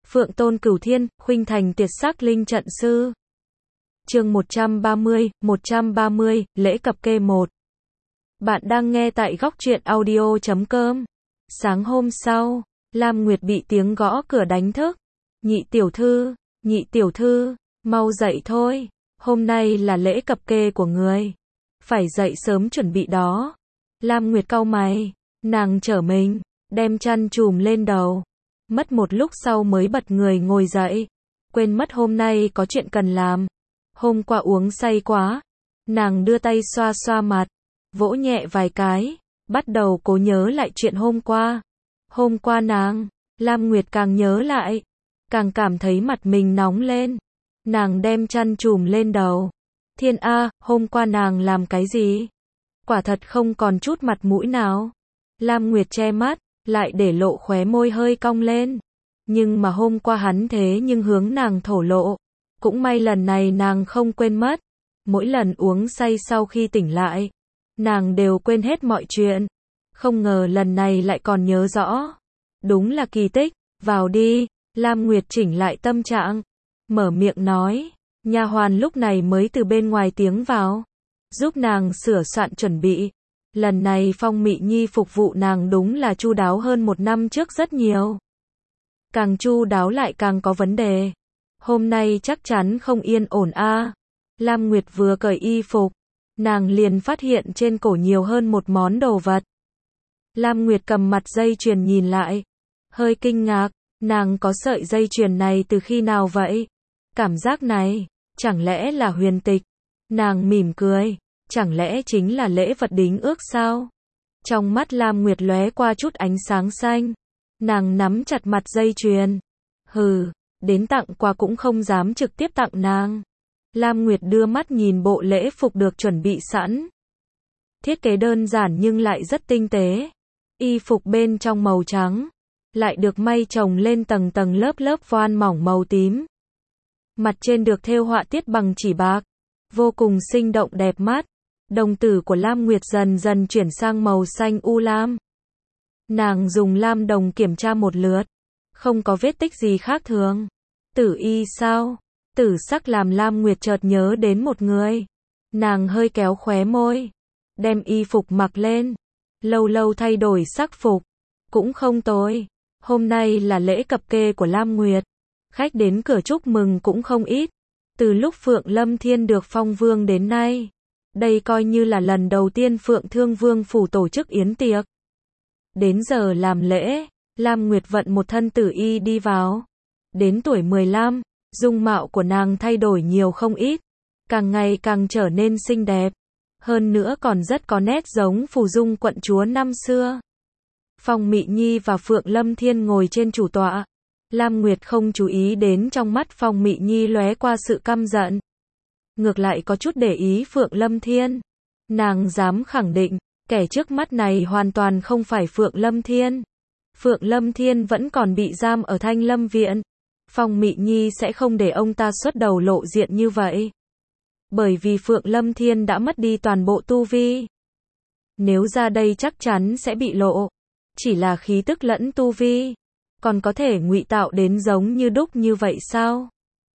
Phượng Tôn Cửu Thiên, khuynh thành tuyệt sắc linh trận sư. Chương 130, lễ cập kê 1. Bạn đang nghe tại góc truyện audio.com. Sáng hôm sau, Lam Nguyệt bị tiếng gõ cửa đánh thức. Nhị tiểu thư, mau dậy thôi, hôm nay là lễ cập kê của người. Phải dậy sớm chuẩn bị đó. Lam Nguyệt cau mày, nàng trở mình, đem chăn trùm lên đầu. Mất một lúc sau mới bật người ngồi dậy. Quên mất hôm nay có chuyện cần làm. Hôm qua uống say quá. Nàng đưa tay xoa xoa mặt, vỗ nhẹ vài cái, bắt đầu cố nhớ lại chuyện hôm qua. Hôm qua Lam Nguyệt càng nhớ lại, càng cảm thấy mặt mình nóng lên. Nàng đem chăn trùm lên đầu. Thiên A, hôm qua nàng làm cái gì? Quả thật không còn chút mặt mũi nào. Lam Nguyệt che mắt, lại để lộ khóe môi hơi cong lên. Nhưng mà hôm qua hắn thế nhưng hướng nàng thổ lộ. Cũng may lần này nàng không quên mất. Mỗi lần uống say sau khi tỉnh lại, nàng đều quên hết mọi chuyện. Không ngờ lần này lại còn nhớ rõ. Đúng là kỳ tích. Vào đi. Lam Nguyệt chỉnh lại tâm trạng, mở miệng nói. Nha hoàn lúc này mới từ bên ngoài tiếng vào, giúp nàng sửa soạn chuẩn bị. Lần này Phong Mị Nhi phục vụ nàng đúng là chu đáo hơn một năm trước rất nhiều. Càng chu đáo lại càng có vấn đề. Hôm nay chắc chắn không yên ổn a. Lam Nguyệt vừa cởi y phục, nàng liền phát hiện trên cổ nhiều hơn một món đồ vật. Lam Nguyệt cầm mặt dây chuyền nhìn lại, hơi kinh ngạc, nàng có sợi dây chuyền này từ khi nào vậy? Cảm giác này, chẳng lẽ là huyền tịch? Nàng mỉm cười, chẳng lẽ chính là lễ vật đính ước sao? Trong mắt Lam Nguyệt lóe qua chút ánh sáng xanh. Nàng nắm chặt mặt dây chuyền. Hừ, đến tặng quà cũng không dám trực tiếp tặng nàng. Lam Nguyệt đưa mắt nhìn bộ lễ phục được chuẩn bị sẵn. Thiết kế đơn giản nhưng lại rất tinh tế. Y phục bên trong màu trắng, lại được may chồng lên tầng tầng lớp lớp voan mỏng màu tím. Mặt trên được thêu họa tiết bằng chỉ bạc, vô cùng sinh động đẹp mắt. Đồng tử của Lam Nguyệt dần dần chuyển sang màu xanh u lam. Nàng dùng lam đồng kiểm tra một lượt, không có vết tích gì khác thường. Tử y sao? Tử sắc làm Lam Nguyệt chợt nhớ đến một người. Nàng hơi kéo khóe môi, đem y phục mặc lên, lâu lâu thay đổi sắc phục, cũng không tồi. Hôm nay là lễ cập kê của Lam Nguyệt, khách đến cửa chúc mừng cũng không ít. Từ lúc Phượng Lâm Thiên được phong vương đến nay, đây coi như là lần đầu tiên Phượng Thương Vương phủ tổ chức yến tiệc. Đến giờ làm lễ, Lam Nguyệt vận một thân tử y đi vào. Đến tuổi 15, dung mạo của nàng thay đổi nhiều không ít, càng ngày càng trở nên xinh đẹp. Hơn nữa còn rất có nét giống phù dung quận chúa năm xưa. Phong Mị Nhi và Phượng Lâm Thiên ngồi trên chủ tọa. Lam Nguyệt không chú ý đến trong mắt Phong Mị Nhi lóe qua sự căm giận. Ngược lại có chút để ý Phượng Lâm Thiên. Nàng dám khẳng định, kẻ trước mắt này hoàn toàn không phải Phượng Lâm Thiên. Phượng Lâm Thiên vẫn còn bị giam ở Thanh Lâm Viện. Phong Mị Nhi sẽ không để ông ta xuất đầu lộ diện như vậy. Bởi vì Phượng Lâm Thiên đã mất đi toàn bộ tu vi. Nếu ra đây chắc chắn sẽ bị lộ. Chỉ là khí tức lẫn tu vi, còn có thể ngụy tạo đến giống như đúc như vậy sao?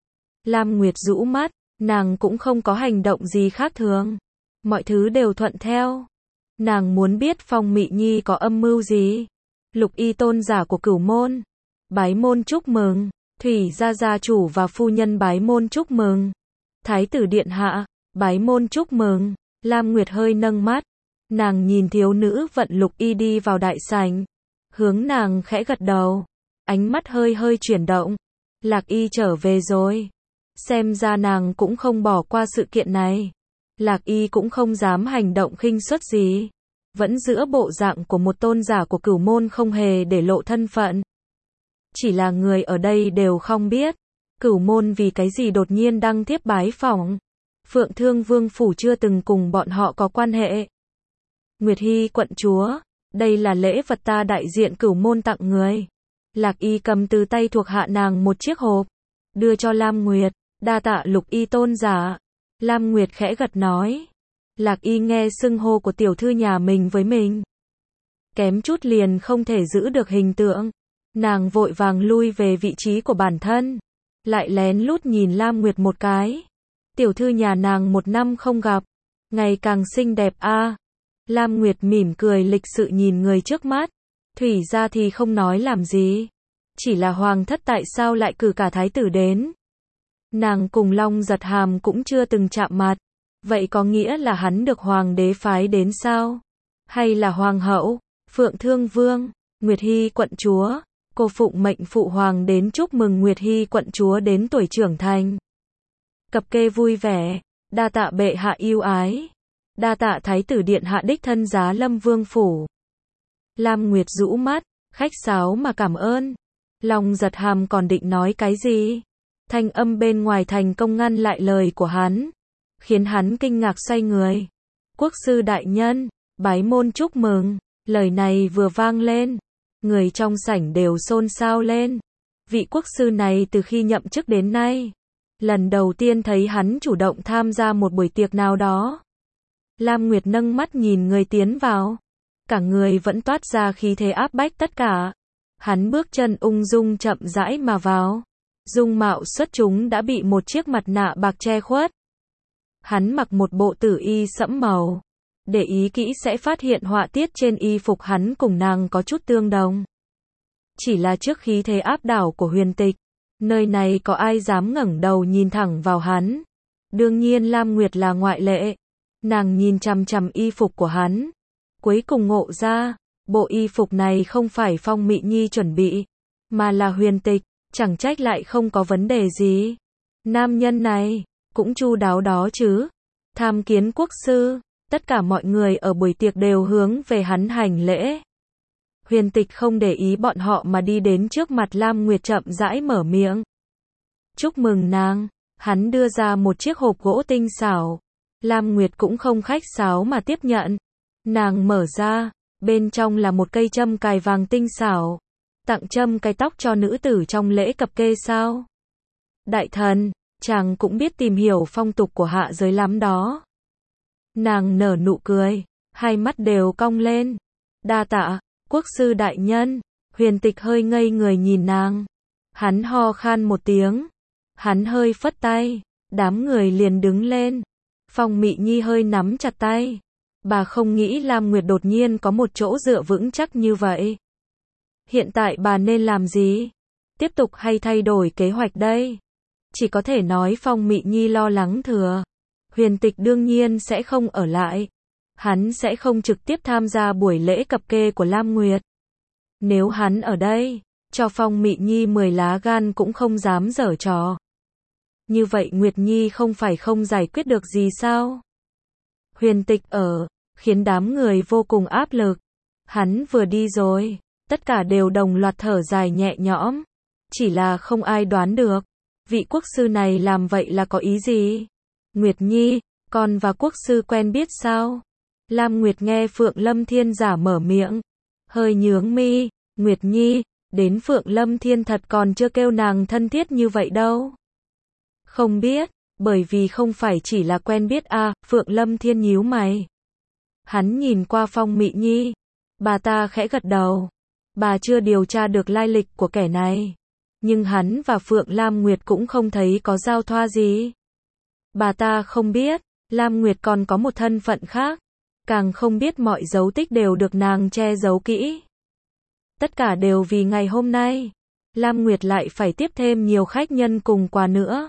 Lam Nguyệt rũ mắt, nàng cũng không có hành động gì khác thường. Mọi thứ đều thuận theo. Nàng muốn biết Phong Mị Nhi có âm mưu gì. Lục y tôn giả của Cửu Môn, bái môn chúc mừng. Thủy gia gia chủ và phu nhân bái môn chúc mừng. Thái tử điện hạ, bái môn chúc mừng. Lam Nguyệt hơi nâng mắt. Nàng nhìn thiếu nữ vận lục y đi vào đại sảnh. Hướng nàng khẽ gật đầu. Ánh mắt hơi hơi chuyển động. Lạc y trở về rồi. Xem ra nàng cũng không bỏ qua sự kiện này. Lạc y cũng không dám hành động khinh suất gì. Vẫn giữ bộ dạng của một tôn giả của Cửu Môn, không hề để lộ thân phận. Chỉ là người ở đây đều không biết. Cửu Môn vì cái gì đột nhiên đăng thiếp bái phỏng. Phượng Thương Vương phủ chưa từng cùng bọn họ có quan hệ. Nguyệt Hy quận chúa, đây là lễ vật ta đại diện Cửu Môn tặng người. Lạc y cầm từ tay thuộc hạ nàng một chiếc hộp, đưa cho Lam Nguyệt. Đa tạ lục y tôn giả. Lam Nguyệt khẽ gật nói. Lạc y nghe xưng hô của tiểu thư nhà mình với mình, kém chút liền không thể giữ được hình tượng. Nàng vội vàng lui về vị trí của bản thân, lại lén lút nhìn Lam Nguyệt một cái. Tiểu thư nhà nàng 1 năm không gặp, ngày càng xinh đẹp a. Lam Nguyệt mỉm cười lịch sự nhìn người trước mắt. Thủy ra thì không nói làm gì. Chỉ là hoàng thất tại sao lại cử cả thái tử đến. Nàng cùng Long Giật Hàm cũng chưa từng chạm mặt. Vậy có nghĩa là hắn được hoàng đế phái đến sao? Hay là hoàng hậu, Phượng Thương Vương, Nguyệt Hy quận chúa, cô phụng mệnh phụ hoàng đến chúc mừng Nguyệt Hy quận chúa đến tuổi trưởng thành. Cập kê vui vẻ, đa tạ bệ hạ yêu ái, đa tạ thái tử điện hạ đích thân giá lâm vương phủ. Lam Nguyệt rũ mắt, khách sáo mà cảm ơn. Long Giật Hàm còn định nói cái gì? Thanh âm bên ngoài thành công ngăn lại lời của hắn, khiến hắn kinh ngạc xoay người. Quốc sư đại nhân, bái môn chúc mừng. Lời này vừa vang lên, người trong sảnh đều xôn xao lên. Vị quốc sư này từ khi nhậm chức đến nay, lần đầu tiên thấy hắn chủ động tham gia một buổi tiệc nào đó. Lam Nguyệt nâng mắt nhìn người tiến vào, cả người vẫn toát ra khí thế áp bách tất cả. Hắn bước chân ung dung chậm rãi mà vào, dung mạo xuất chúng đã bị một chiếc mặt nạ bạc che khuất. Hắn mặc một bộ tử y sẫm màu, để ý kỹ sẽ phát hiện họa tiết trên y phục hắn cùng nàng có chút tương đồng. Chỉ là trước khí thế áp đảo của Huyền Tịch, nơi này có ai dám ngẩng đầu nhìn thẳng vào hắn. Đương nhiên Lam Nguyệt là ngoại lệ. Nàng nhìn chằm chằm y phục của hắn, cuối cùng ngộ ra, bộ y phục này không phải Phong Mị Nhi chuẩn bị, mà là Huyền Tịch, chẳng trách lại không có vấn đề gì. Nam nhân này, cũng chu đáo đó chứ. Tham kiến quốc sư, tất cả mọi người ở buổi tiệc đều hướng về hắn hành lễ. Huyền Tịch không để ý bọn họ mà đi đến trước mặt Lam Nguyệt chậm rãi mở miệng. Chúc mừng nàng, hắn đưa ra một chiếc hộp gỗ tinh xảo. Lam Nguyệt cũng không khách sáo mà tiếp nhận. Nàng mở ra, bên trong là một cây châm cài vàng tinh xảo. Tặng châm cài tóc cho nữ tử trong lễ cập kê sao? Đại thần, chàng cũng biết tìm hiểu phong tục của hạ giới lắm đó. Nàng nở nụ cười, hai mắt đều cong lên. Đa tạ, quốc sư đại nhân. Huyền Tịch hơi ngây người nhìn nàng. Hắn ho khan một tiếng. Hắn hơi phất tay, đám người liền đứng lên. Phong Mị Nhi hơi nắm chặt tay. Bà không nghĩ Lam Nguyệt đột nhiên có một chỗ dựa vững chắc như vậy. Hiện tại bà nên làm gì? Tiếp tục hay thay đổi kế hoạch đây? Chỉ có thể nói Phong Mị Nhi lo lắng thừa. Huyền Tịch đương nhiên sẽ không ở lại. Hắn sẽ không trực tiếp tham gia buổi lễ cập kê của Lam Nguyệt. Nếu hắn ở đây, cho Phong Mị Nhi 10 lá gan cũng không dám giở trò. Như vậy Nguyệt Nhi không phải không giải quyết được gì sao? Huyền Tịch ở, khiến đám người vô cùng áp lực. Hắn vừa đi rồi, tất cả đều đồng loạt thở dài nhẹ nhõm. Chỉ là không ai đoán được, vị quốc sư này làm vậy là có ý gì? Nguyệt Nhi, con và quốc sư quen biết sao? Lam Nguyệt nghe Phượng Lâm Thiên giả mở miệng, hơi nhướng mi. Nguyệt Nhi, đến Phượng Lâm Thiên thật còn chưa kêu nàng thân thiết như vậy đâu. Không biết, bởi vì không phải chỉ là quen biết à, Phượng Lâm Thiên nhíu mày. Hắn nhìn qua Phong Mị Nhi, bà ta khẽ gật đầu. Bà chưa điều tra được lai lịch của kẻ này, nhưng hắn và Phượng Lam Nguyệt cũng không thấy có giao thoa gì. Bà ta không biết, Lam Nguyệt còn có một thân phận khác, càng không biết mọi dấu tích đều được nàng che giấu kỹ. Tất cả đều vì ngày hôm nay, Lam Nguyệt lại phải tiếp thêm nhiều khách nhân cùng quà nữa,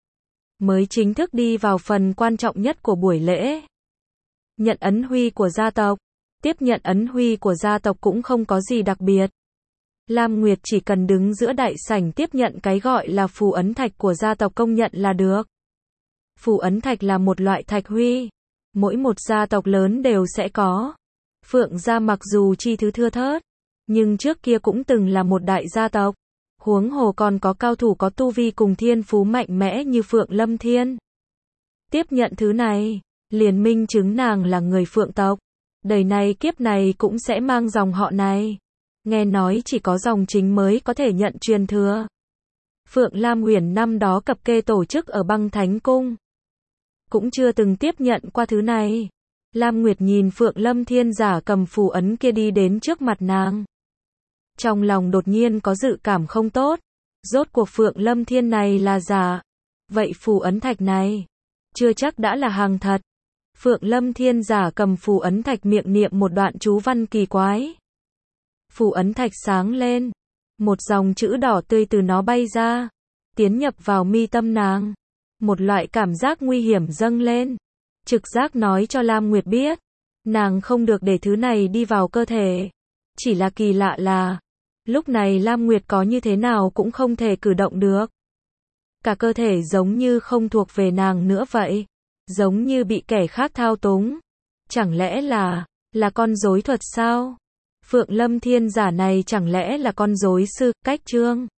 mới chính thức đi vào phần quan trọng nhất của buổi lễ. Nhận ấn huy của gia tộc. Tiếp nhận ấn huy của gia tộc cũng không có gì đặc biệt. Lam Nguyệt chỉ cần đứng giữa đại sảnh tiếp nhận cái gọi là phù ấn thạch của gia tộc công nhận là được. Phù ấn thạch là một loại thạch huy, mỗi một gia tộc lớn đều sẽ có. Phượng gia mặc dù chi thứ thưa thớt, nhưng trước kia cũng từng là một đại gia tộc. Huống hồ còn có cao thủ có tu vi cùng thiên phú mạnh mẽ như Phượng Lâm Thiên. Tiếp nhận thứ này, liền minh chứng nàng là người Phượng tộc. Đời này kiếp này cũng sẽ mang dòng họ này. Nghe nói chỉ có dòng chính mới có thể nhận truyền thừa. Phượng Lam Huyền năm đó cập kê tổ chức ở Băng Thánh Cung, cũng chưa từng tiếp nhận qua thứ này. Lam Nguyệt nhìn Phượng Lâm Thiên giả cầm phù ấn kia đi đến trước mặt nàng. Trong lòng đột nhiên có dự cảm không tốt. Rốt cuộc Phượng Lâm Thiên này là giả. Vậy phù ấn thạch này, chưa chắc đã là hàng thật. Phượng Lâm Thiên giả cầm phù ấn thạch miệng niệm một đoạn chú văn kỳ quái. Phù ấn thạch sáng lên. Một dòng chữ đỏ tươi từ nó bay ra. Tiến nhập vào mi tâm nàng. Một loại cảm giác nguy hiểm dâng lên. Trực giác nói cho Lam Nguyệt biết. Nàng không được để thứ này đi vào cơ thể. Chỉ là kỳ lạ là, lúc này Lam Nguyệt có như thế nào cũng không thể cử động được. Cả cơ thể giống như không thuộc về nàng nữa vậy. Giống như bị kẻ khác thao túng. Chẳng lẽ là con rối thuật sao? Phượng Lâm Thiên giả này chẳng lẽ là con rối sư, cách trương?